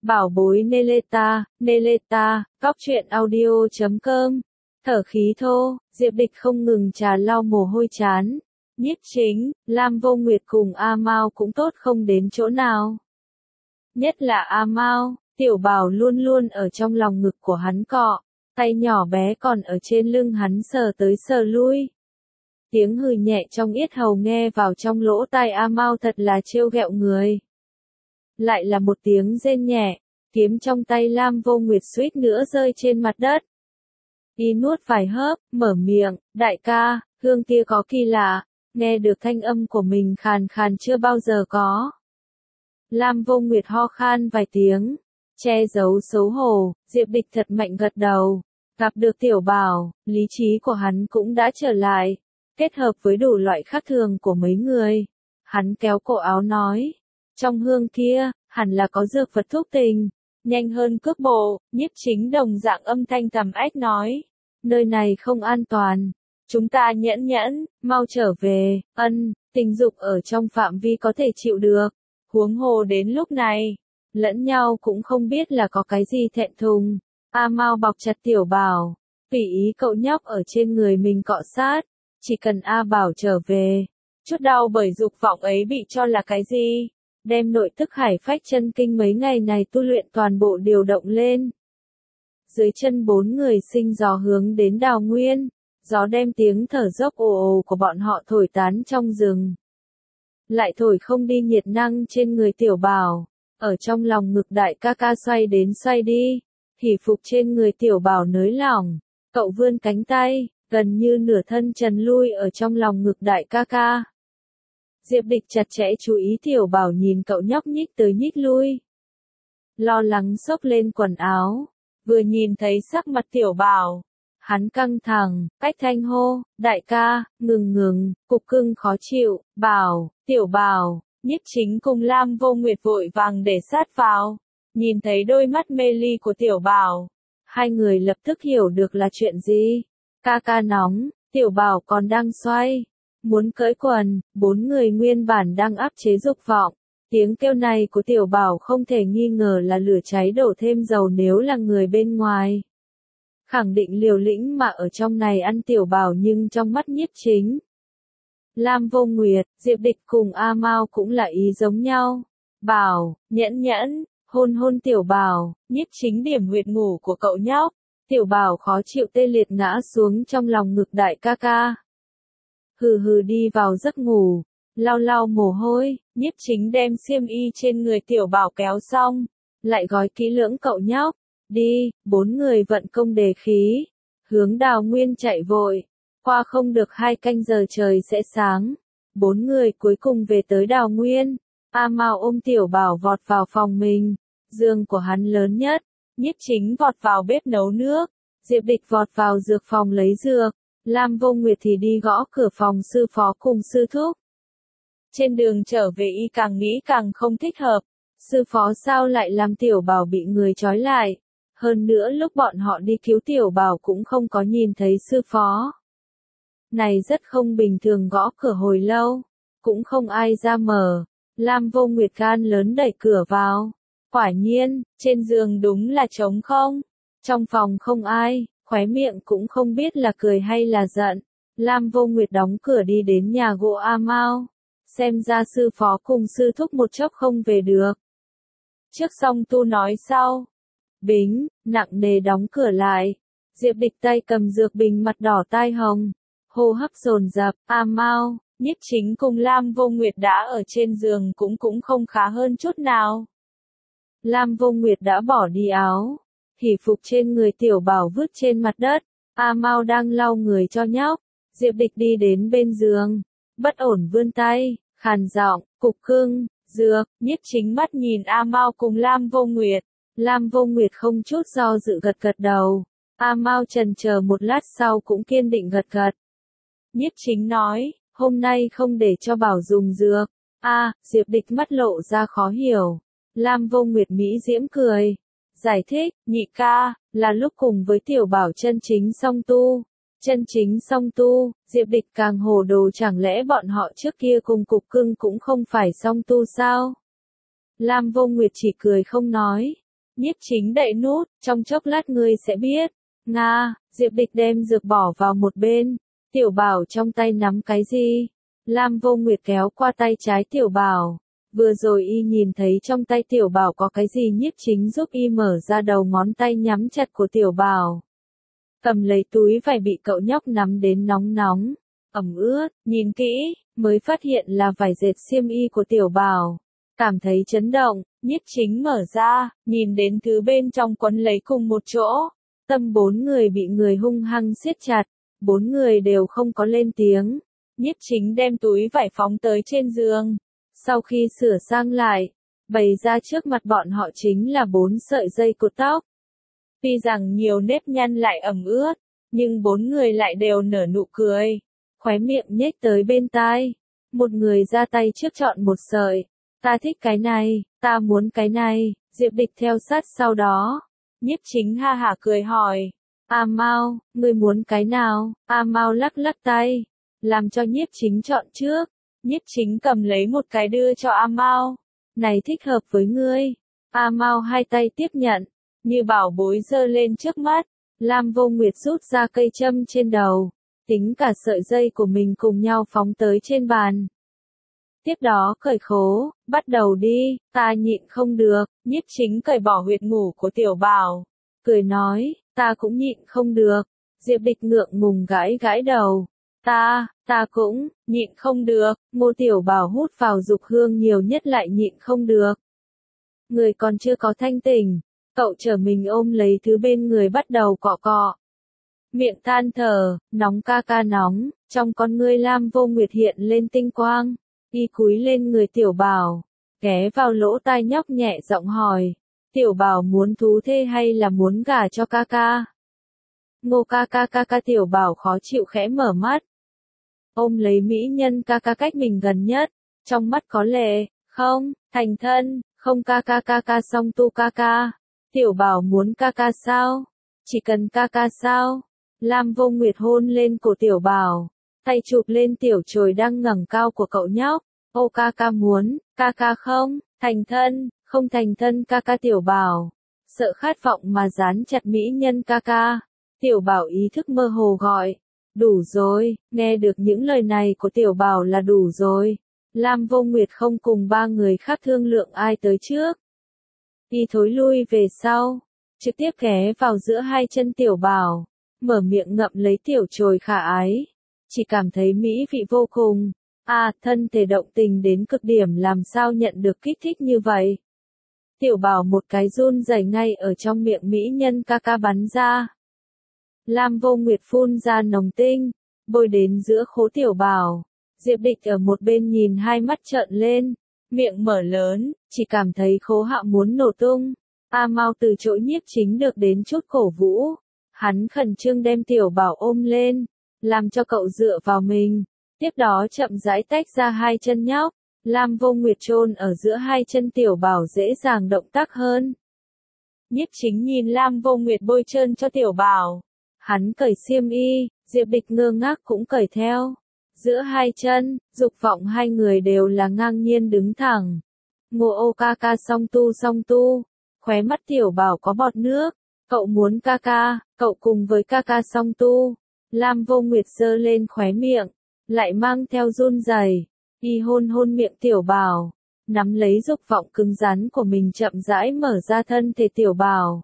Bảo bối Neleta, góc truyện audio.com. Thở khí thô, Diệp Địch không ngừng trà lau mồ hôi chán. Nhiếp Chính, Lam Vô Nguyệt cùng A Mao cũng tốt không đến chỗ nào. Nhất là A Mao, Tiểu Bảo luôn luôn ở trong lòng ngực của hắn cọ, tay nhỏ bé còn ở trên lưng hắn sờ tới sờ lui. Tiếng hừ nhẹ trong yết hầu nghe vào trong lỗ tai A Mao thật là trêu ghẹo người. Lại là một tiếng rên nhẹ, kiếm trong tay Lam Vô Nguyệt suýt nữa rơi trên mặt đất. Y nuốt vài hớp, mở miệng, đại ca, hương kia có kỳ lạ, nghe được thanh âm của mình khàn khàn chưa bao giờ có. Lam Vô Nguyệt ho khan vài tiếng, che giấu xấu hổ, Diệp Địch thật mạnh gật đầu. Gặp được Tiểu Bảo, lý trí của hắn cũng đã trở lại, kết hợp với đủ loại khác thường của mấy người. Hắn kéo cổ áo nói, trong hương kia, hẳn là có dược vật thuốc tình. Nhanh hơn cước bộ, Nhiếp Chính đồng dạng âm thanh trầm ách nói, nơi này không an toàn. Chúng ta nhẫn, mau trở về, tình dục ở trong phạm vi có thể chịu được. Huống hồ đến lúc này, lẫn nhau cũng không biết là có cái gì thẹn thùng. A Mao bọc chặt Tiểu Bảo, tùy ý cậu nhóc ở trên người mình cọ sát, chỉ cần A Bảo trở về. Chút đau bởi dục vọng ấy bị cho là cái gì? Đem nội tức hải phách chân kinh mấy ngày này tu luyện toàn bộ điều động lên. Dưới chân bốn người sinh gió hướng đến đào nguyên, gió đem tiếng thở dốc ồ ồ của bọn họ thổi tán trong rừng. Lại thổi không đi nhiệt năng trên người Tiểu Bảo, ở trong lòng ngực đại ca ca xoay đến xoay đi, hỉ phục trên người Tiểu Bảo nới lỏng, cậu vươn cánh tay, gần như nửa thân trần lui ở trong lòng ngực đại ca ca. Diệp Địch chặt chẽ chú ý Tiểu Bảo nhìn cậu nhóc nhích tới nhích lui. Lo lắng xốc lên quần áo, vừa nhìn thấy sắc mặt Tiểu Bảo, hắn căng thẳng, cách thanh hô, đại ca, ngừng, cục cưng khó chịu, Tiểu Bảo, Nhiếp Chính cùng Lam Vô Nguyệt vội vàng để sát vào, nhìn thấy đôi mắt mê ly của Tiểu Bảo. Hai người lập tức hiểu được là chuyện gì. Ca ca nóng, Tiểu Bảo còn đang xoay, muốn cởi quần, bốn người nguyên bản đang áp chế dục vọng. Tiếng kêu này của Tiểu Bảo không thể nghi ngờ là lửa cháy đổ thêm dầu nếu là người bên ngoài. Khẳng định liều lĩnh mà ở trong này ăn Tiểu Bảo nhưng trong mắt Nhiếp Chính, Lam Vô Nguyệt, Diệp Địch cùng A Mao cũng là ý giống nhau. Bảo, nhẫn, hôn Tiểu Bảo, Nhiếp Chính điểm huyệt ngủ của cậu nhóc. Tiểu Bảo khó chịu tê liệt ngã xuống trong lòng ngực đại ca ca. Hừ đi vào giấc ngủ, lau mồ hôi, Nhiếp Chính đem xiêm y trên người Tiểu Bảo kéo xong, lại gói kỹ lưỡng cậu nhóc. Đi, bốn người vận công đề khí, hướng đào nguyên chạy vội. Qua không được 2 canh giờ trời sẽ sáng. Bốn người cuối cùng về tới đào nguyên. A Mao ôm Tiểu Bảo vọt vào phòng mình. Giường của hắn lớn nhất. Nhiếp Chính vọt vào bếp nấu nước. Diệp Địch vọt vào dược phòng lấy dược. Lam Vô Nguyệt thì đi gõ cửa phòng sư phó cùng sư thúc. Trên đường trở về y càng nghĩ càng không thích hợp. Sư phó sao lại làm Tiểu Bảo bị người trói lại. Hơn nữa lúc bọn họ đi cứu Tiểu Bảo cũng không có nhìn thấy sư phó. Này rất không bình thường, gõ cửa hồi lâu, cũng không ai ra mở. Lam Vô Nguyệt gan lớn đẩy cửa vào. Quả nhiên, trên giường đúng là trống không. Trong phòng không ai, khóe miệng cũng không biết là cười hay là giận. Lam Vô Nguyệt đóng cửa đi đến nhà gỗ A Mao. Xem ra sư phó cùng sư thúc một chốc không về được. Trước xong tu nói sau. Bính, nặng nề đóng cửa lại. Diệp Địch tay cầm dược bình mặt đỏ tai hồng. Hô hấp dồn dập, A Mao, Nhiếp Chính cùng Lam Vô Nguyệt đã ở trên giường cũng không khá hơn chút nào. Lam Vô Nguyệt đã bỏ đi áo, hỉ phục trên người Tiểu Bảo vứt trên mặt đất. A Mao đang lau người cho nhóc. Diệp Địch đi đến bên giường, bất ổn vươn tay, khàn giọng, cục cưng, dược. Nhiếp Chính mắt nhìn A Mao cùng Lam Vô Nguyệt. Lam Vô Nguyệt không chút do dự gật đầu. A Mao chần chờ một lát sau cũng kiên định gật. Nhiếp Chính nói, hôm nay không để cho Bảo dùng dược. Diệp Địch mắt lộ ra khó hiểu. Lam Vô Nguyệt mỹ diễm cười. Giải thích, nhị ca, là lúc cùng với Tiểu Bảo chân chính song tu. Chân chính song tu, Diệp Địch càng hồ đồ, chẳng lẽ bọn họ trước kia cùng cục cưng cũng không phải song tu sao? Lam Vô Nguyệt chỉ cười không nói. Nhiếp Chính đậy nút, trong chốc lát ngươi sẽ biết. Nga, Diệp Địch đem dược bỏ vào một bên. Tiểu Bảo trong tay nắm cái gì? Lam Vô Nguyệt kéo qua tay trái Tiểu Bảo. Vừa rồi y nhìn thấy trong tay Tiểu Bảo có cái gì, Nhiếp Chính giúp y mở ra đầu ngón tay nhắm chặt của Tiểu Bảo. Cầm lấy túi vải bị cậu nhóc nắm đến nóng nóng, ẩm ướt, nhìn kỹ, mới phát hiện là vải dệt xiêm y của Tiểu Bảo. Cảm thấy chấn động, Nhiếp Chính mở ra, nhìn đến thứ bên trong quấn lấy cùng một chỗ. Tâm bốn người bị người hung hăng siết chặt, bốn người đều không có lên tiếng. Nhiếp Chính đem túi vải phóng tới trên giường. Sau khi sửa sang lại, bày ra trước mặt bọn họ chính là 4 sợi dây cột tóc. Tuy rằng nhiều nếp nhăn lại ẩm ướt, nhưng bốn người lại đều nở nụ cười. Khóe miệng nhếch tới bên tai. Một người ra tay trước chọn một sợi. Ta thích cái này, ta muốn cái này. Diệp Địch theo sát sau đó. Nhiếp Chính ha hả cười hỏi. A Mao, ngươi muốn cái nào? A Mao lắc lắc tay. Làm cho Nhiếp Chính chọn trước. Nhiếp Chính cầm lấy một cái đưa cho A Mao. Này thích hợp với ngươi. A Mao hai tay tiếp nhận. Như bảo bối giơ lên trước mắt. Lam Vô Nguyệt rút ra cây châm trên đầu. Tính cả sợi dây của mình cùng nhau phóng tới trên bàn. Tiếp đó cởi khố, bắt đầu đi, ta nhịn không được. Nhiếp Chính cởi bỏ huyệt ngủ của Tiểu Bảo. Cười nói, ta cũng nhịn không được. Diệp Địch ngượng ngùng gãi gãi đầu. Ta cũng, nhịn không được. Ngô Tiểu Bảo hút vào dục hương nhiều nhất lại nhịn không được. Người còn chưa có thanh tỉnh. Cậu trở mình ôm lấy thứ bên người bắt đầu cọ cọ. Miệng than thở, nóng ca ca nóng, trong con ngươi Lam Vô Nguyệt hiện lên tinh quang. Y cúi lên người Tiểu Bảo, ghé vào lỗ tai nhóc nhẹ giọng hỏi. Tiểu Bảo muốn thú thê hay là muốn gả cho ca ca? Ngô ca ca Tiểu Bảo khó chịu khẽ mở mắt. Ôm lấy mỹ nhân ca ca cách mình gần nhất, trong mắt có lệ, không, thành thân, không ca ca song tu ca ca. Tiểu Bảo muốn ca ca sao? Chỉ cần ca ca sao? Lam Vô Nguyệt hôn lên cổ Tiểu Bảo, tay chụp lên tiểu chồi đang ngẩng cao của cậu nhóc. Ô ca ca muốn, ca ca không, thành thân, không thành thân ca ca. Tiểu Bảo, sợ khát vọng mà dán chặt mỹ nhân ca ca. Tiểu Bảo ý thức mơ hồ gọi, đủ rồi, nghe được những lời này của Tiểu Bảo là đủ rồi. Lam Vô Nguyệt không cùng ba người khác thương lượng ai tới trước. Y thối lui về sau, trực tiếp ghé vào giữa hai chân Tiểu Bảo, mở miệng ngậm lấy tiểu chồi khả ái. Chỉ cảm thấy mỹ vị vô cùng. Thân thể động tình đến cực điểm, làm sao nhận được kích thích như vậy. Tiểu Bảo một cái run rẩy ngay ở trong miệng mỹ nhân ca ca bắn ra. Lam Vô Nguyệt phun ra nồng tinh, bôi đến giữa khố Tiểu Bảo. Diệp Địch ở một bên nhìn hai mắt trợn lên, miệng mở lớn, chỉ cảm thấy khố hạ muốn nổ tung. A Mao từ chỗ Nhiếp Chính được đến chút cổ vũ. Hắn khẩn trương đem Tiểu Bảo ôm lên, làm cho cậu dựa vào mình. Tiếp đó chậm rãi tách ra hai chân nhóc. Lam Vô Nguyệt chôn ở giữa hai chân Tiểu Bảo dễ dàng động tác hơn. Nhiếp Chính nhìn Lam Vô Nguyệt bôi trơn cho Tiểu Bảo. Hắn cởi xiêm y, Diệp Địch ngơ ngác cũng cởi theo. Giữa hai chân, dục vọng hai người đều là ngang nhiên đứng thẳng. Ngô ô ca ca song tu, khóe mắt Tiểu Bảo có bọt nước. Cậu muốn ca ca, cậu cùng với ca ca song tu. Lam Vô Nguyệt giơ lên khóe miệng, lại mang theo run rẩy. Y hôn miệng Tiểu Bảo, nắm lấy dục vọng cứng rắn của mình chậm rãi mở ra thân thể Tiểu Bảo.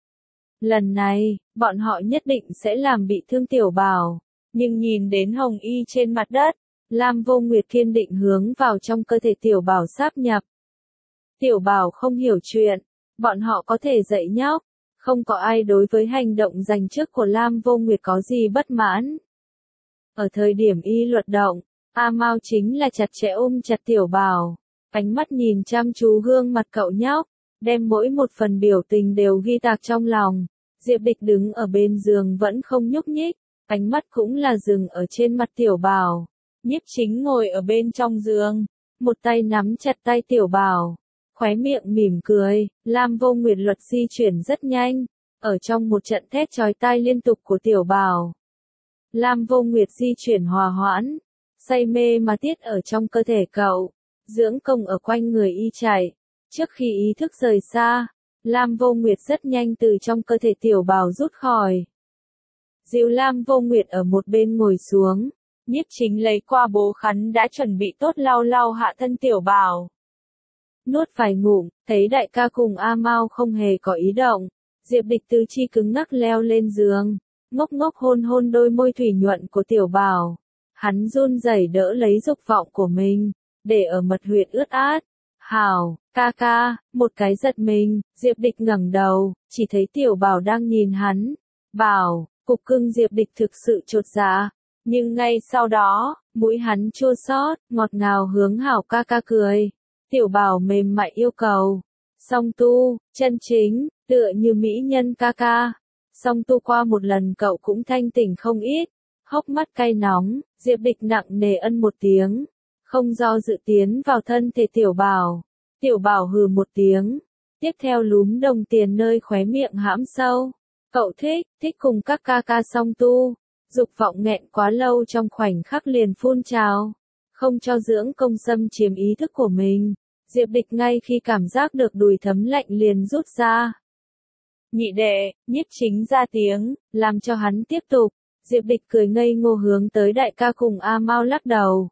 Lần này, bọn họ nhất định sẽ làm bị thương Tiểu Bảo. Nhưng nhìn đến hồng y trên mặt đất, Lam Vô Nguyệt kiên định hướng vào trong cơ thể Tiểu Bảo sáp nhập. Tiểu Bảo không hiểu chuyện, bọn họ có thể dạy nhóc. Không có ai đối với hành động giành trước của Lam Vô Nguyệt có gì bất mãn. Ở thời điểm y luật động, A Mao chính là chặt chẽ ôm chặt Tiểu Bảo, ánh mắt nhìn chăm chú gương mặt cậu nhóc, đem mỗi một phần biểu tình đều ghi tạc trong lòng. Diệp Địch đứng ở bên giường vẫn không nhúc nhích, ánh mắt cũng là dừng ở trên mặt Tiểu Bảo. Nhiếp Chính ngồi ở bên trong giường, một tay nắm chặt tay Tiểu Bảo, khóe miệng mỉm cười. Lam Vô Nguyệt luật di chuyển rất nhanh, ở trong một trận thét chói tai liên tục của Tiểu Bảo. Lam Vô Nguyệt di chuyển hòa hoãn, say mê mà tiết ở trong cơ thể cậu, dưỡng công ở quanh người y chạy. Trước khi ý thức rời xa, Lam Vô Nguyệt rất nhanh từ trong cơ thể tiểu bào rút khỏi. Dìu Lam Vô Nguyệt ở một bên ngồi xuống, Nhiếp Chính lấy qua bố khăn đã chuẩn bị tốt lau lau hạ thân tiểu bào. Nuốt vài ngụm, thấy đại ca cùng A Mao không hề có ý động, Diệp Địch tứ chi cứng ngắc leo lên giường, ngốc ngốc hôn hôn đôi môi thủy nhuận của tiểu bào. Hắn run rẩy đỡ lấy dục vọng của mình, để ở mật huyệt ướt át. Hảo, ca ca, một cái giật mình, Diệp Địch ngẩng đầu, chỉ thấy tiểu bào đang nhìn hắn. Bảo, cục cưng Diệp Địch thực sự chột dạ, nhưng ngay sau đó, mũi hắn chua xót, ngọt ngào hướng Hảo ca ca cười. Tiểu bào mềm mại yêu cầu. Song tu, chân chính, tựa như mỹ nhân ca ca. Song tu qua một lần cậu cũng thanh tỉnh không ít. Hốc mắt cay nóng, Diệp Địch nặng nề ân một tiếng. Không do dự tiến vào thân thể tiểu bào. Tiểu bào hừ một tiếng. Tiếp theo lúm đồng tiền nơi khóe miệng hãm sâu. Cậu thích cùng các ca ca song tu. Dục vọng nghẹn quá lâu trong khoảnh khắc liền phun trào. Không cho dưỡng công xâm chiếm ý thức của mình. Diệp Địch ngay khi cảm giác được đùi thấm lạnh liền rút ra. Nhị đệ, Nhiếp Chính ra tiếng, làm cho hắn tiếp tục. Diệp Địch cười ngây ngô hướng tới đại ca cùng A Mao lắc đầu.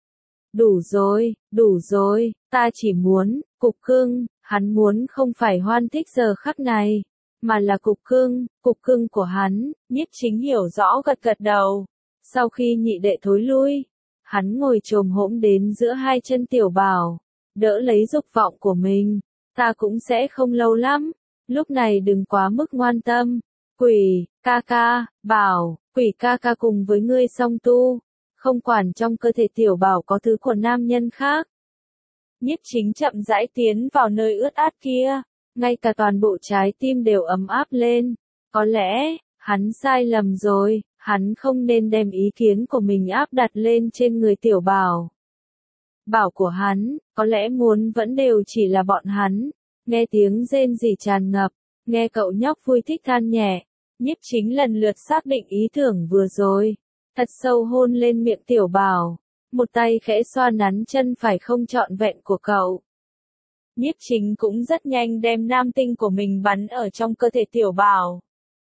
Đủ rồi, ta chỉ muốn, cục cưng, hắn muốn không phải Hoan thích giờ khắc này, mà là cục cưng của hắn. Nhiếp Chính hiểu rõ gật gật đầu. Sau khi nhị đệ thối lui, hắn ngồi chồm hổm đến giữa hai chân tiểu bào, đỡ lấy dục vọng của mình. Ta cũng sẽ không lâu lắm, lúc này đừng quá mức ngoan tâm. Quỷ, ca ca, bảo, quỷ ca ca cùng với ngươi song tu, không quản trong cơ thể tiểu bào có thứ của nam nhân khác. Nhiếp Chính chậm rãi tiến vào nơi ướt át kia, ngay cả toàn bộ trái tim đều ấm áp lên. Có lẽ, hắn sai lầm rồi, hắn không nên đem ý kiến của mình áp đặt lên trên người tiểu bào. Bảo của hắn, có lẽ muốn vẫn đều chỉ là bọn hắn. Nghe tiếng rên rỉ tràn ngập, nghe cậu nhóc vui thích than nhẹ. Nhiếp Chính lần lượt xác định ý tưởng vừa rồi. Thật sâu hôn lên miệng tiểu bào. Một tay khẽ xoa nắn chân phải không trọn vẹn của cậu. Nhiếp Chính cũng rất nhanh đem nam tinh của mình bắn ở trong cơ thể tiểu bào.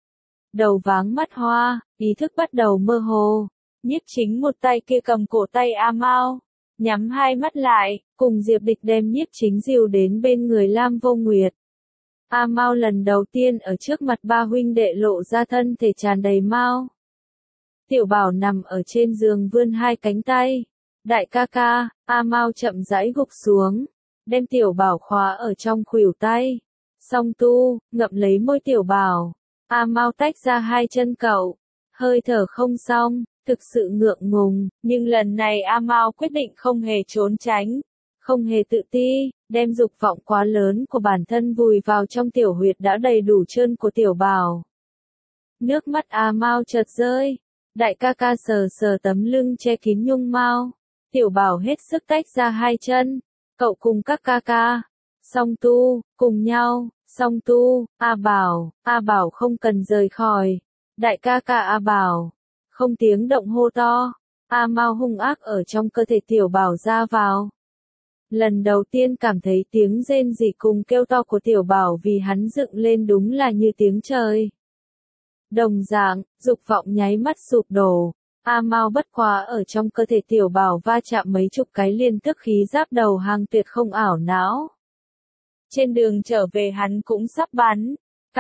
Đầu váng mắt hoa, ý thức bắt đầu mơ hồ. Nhiếp Chính một tay kia cầm cổ tay A Mao, nhắm hai mắt lại, cùng Diệp Địch đem Nhiếp Chính dìu đến bên người Lam Vô Nguyệt. A Mao lần đầu tiên ở trước mặt ba huynh đệ lộ ra thân thể tràn đầy mao. Tiểu Bảo nằm ở trên giường vươn hai cánh tay. Đại ca ca, A Mao chậm rãi gục xuống, đem Tiểu Bảo khóa ở trong khuỷu tay. Song tu, ngậm lấy môi Tiểu Bảo. A Mao tách ra hai chân cậu, hơi thở không xong, thực sự ngượng ngùng, nhưng lần này A Mao quyết định không hề trốn tránh, không hề tự ti, đem dục vọng quá lớn của bản thân vùi vào trong tiểu huyệt đã đầy đủ trơn của Tiểu Bảo. Nước mắt A Mao chợt rơi, đại ca ca sờ sờ tấm lưng che kín nhung mao. Tiểu Bảo hết sức tách ra hai chân, cậu cùng các ca ca, song tu, cùng nhau, song tu, A Bảo không cần rời khỏi, đại ca ca A Bảo, không tiếng động hô to, A Mao hung ác ở trong cơ thể Tiểu Bảo ra vào. Lần đầu tiên cảm thấy tiếng rên rỉ cùng kêu to của Tiểu Bảo vì hắn dựng lên đúng là như tiếng trời. Đồng dạng, dục vọng nháy mắt sụp đổ. A Mao bất quá ở trong cơ thể Tiểu Bảo va chạm mấy chục cái liên tức khí giáp đầu hàng tuyệt không ảo não. Trên đường trở về hắn cũng sắp bắn.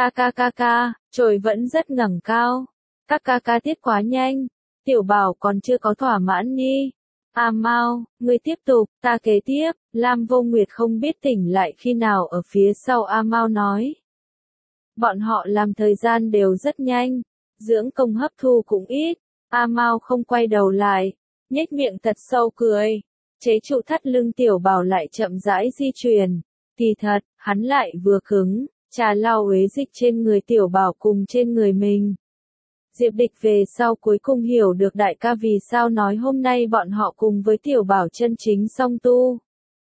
Ca, trời vẫn rất ngẩng cao. Các ca tiết quá nhanh. Tiểu Bảo còn chưa có thỏa mãn đi. A Mao, ngươi tiếp tục, ta kế tiếp. Lam Vô Nguyệt không biết tỉnh lại khi nào ở phía sau A Mao nói. Bọn họ làm thời gian đều rất nhanh. Dưỡng công hấp thu cũng ít. A Mao không quay đầu lại, nhếch miệng thật sâu cười, chế trụ thắt lưng Tiểu Bảo lại chậm rãi di chuyển. Kỳ thật, hắn lại vừa cứng, trà lau uế dịch trên người Tiểu Bảo cùng trên người mình. Diệp Địch về sau cuối cùng hiểu được đại ca vì sao nói hôm nay bọn họ cùng với Tiểu Bảo chân chính song tu.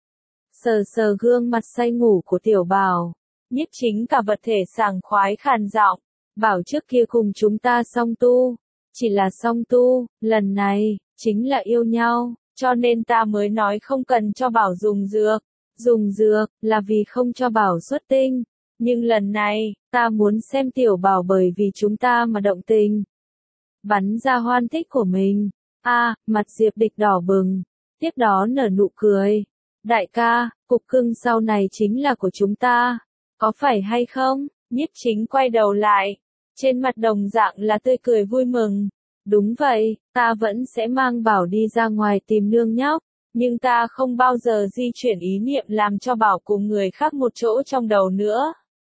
Sờ sờ gương mặt say ngủ của Tiểu Bảo, Nhiếp Chính cả vật thể sảng khoái khàn giọng, bảo trước kia cùng chúng ta song tu. Chỉ là song tu, lần này, chính là yêu nhau, cho nên ta mới nói không cần cho Bảo dùng dược. Dùng dược, là vì không cho Bảo xuất tinh. Nhưng lần này, ta muốn xem tiểu bảo bởi vì chúng ta mà động tình. Bắn ra hoan thích của mình. Mặt Diệp Địch đỏ bừng. Tiếp đó nở nụ cười. Đại ca, cục cưng sau này chính là của chúng ta. Có phải hay không? Nhiếp Chính quay đầu lại. Trên mặt đồng dạng là tươi cười vui mừng. Đúng vậy, ta vẫn sẽ mang Bảo đi ra ngoài tìm nương nhóc. Nhưng ta không bao giờ di chuyển ý niệm làm cho Bảo cùng người khác một chỗ trong đầu nữa.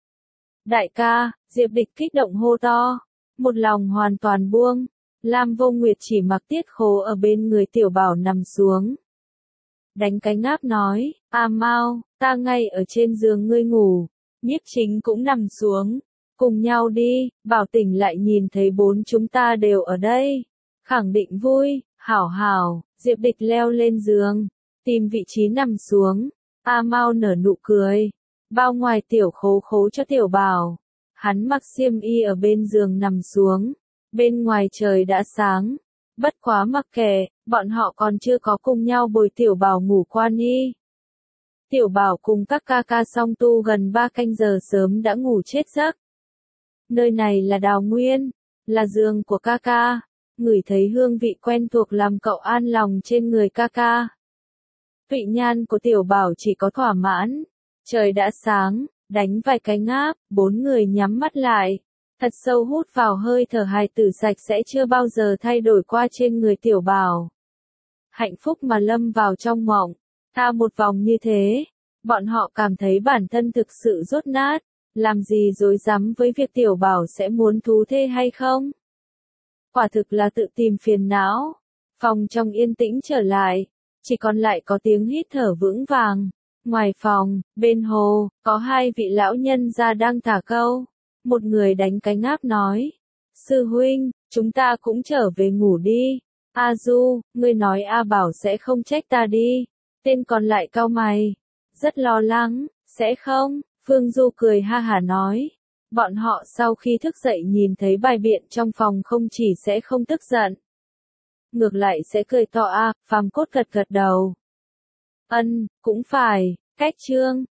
Đại ca, Diệp Địch kích động hô to. Một lòng hoàn toàn buông. Lam Vô Nguyệt chỉ mặc Tiết Khố ở bên người tiểu Bảo nằm xuống. Đánh cái ngáp nói, Mau, ta ngay ở trên giường ngươi ngủ. Nhiếp Chính cũng nằm xuống. Cùng nhau đi, Bảo tỉnh lại nhìn thấy bốn chúng ta đều ở đây. Khẳng định vui, hảo, Diệp Địch leo lên giường. Tìm vị trí nằm xuống. Mau nở nụ cười. Bao ngoài tiểu Khố khố cho tiểu Bảo. Hắn mặc xiêm y ở bên giường nằm xuống. Bên ngoài trời đã sáng. Bất quá mặc kệ, bọn họ còn chưa có cùng nhau bồi tiểu Bảo ngủ qua đi. Tiểu Bảo cùng các ca ca song tu gần 3 canh giờ sớm đã ngủ chết giấc. Nơi này là Đào Nguyên, là giường của ca ca. Ngửi thấy hương vị quen thuộc làm cậu an lòng trên người ca ca. Vị nhan của tiểu Bảo chỉ có thỏa mãn. Trời đã sáng, đánh vài cái ngáp, bốn người nhắm mắt lại. Thật sâu hút vào hơi thở hài tử sạch sẽ chưa bao giờ thay đổi qua trên người tiểu Bảo. Hạnh phúc mà lâm vào trong mộng. Tha một vòng như thế. Bọn họ cảm thấy bản thân thực sự rốt nát. Làm gì dối rắm với việc tiểu Bảo sẽ muốn thú thê hay không? Quả thực là tự tìm phiền não. Phòng trong yên tĩnh trở lại. Chỉ còn lại có tiếng hít thở vững vàng. Ngoài phòng, bên hồ, có hai vị lão nhân gia đang thả câu. Một người đánh cái ngáp nói. Sư huynh, chúng ta cũng trở về ngủ đi. A Du, ngươi nói A Bảo sẽ không trách ta đi. Tên còn lại cau mày. Rất lo lắng, sẽ không? Phương Du cười ha hả nói. Bọn họ sau khi thức dậy nhìn thấy bài biện trong phòng không chỉ sẽ không tức giận. Ngược lại sẽ cười to. Phàm Cốt gật gật đầu. Cũng phải, cách chương.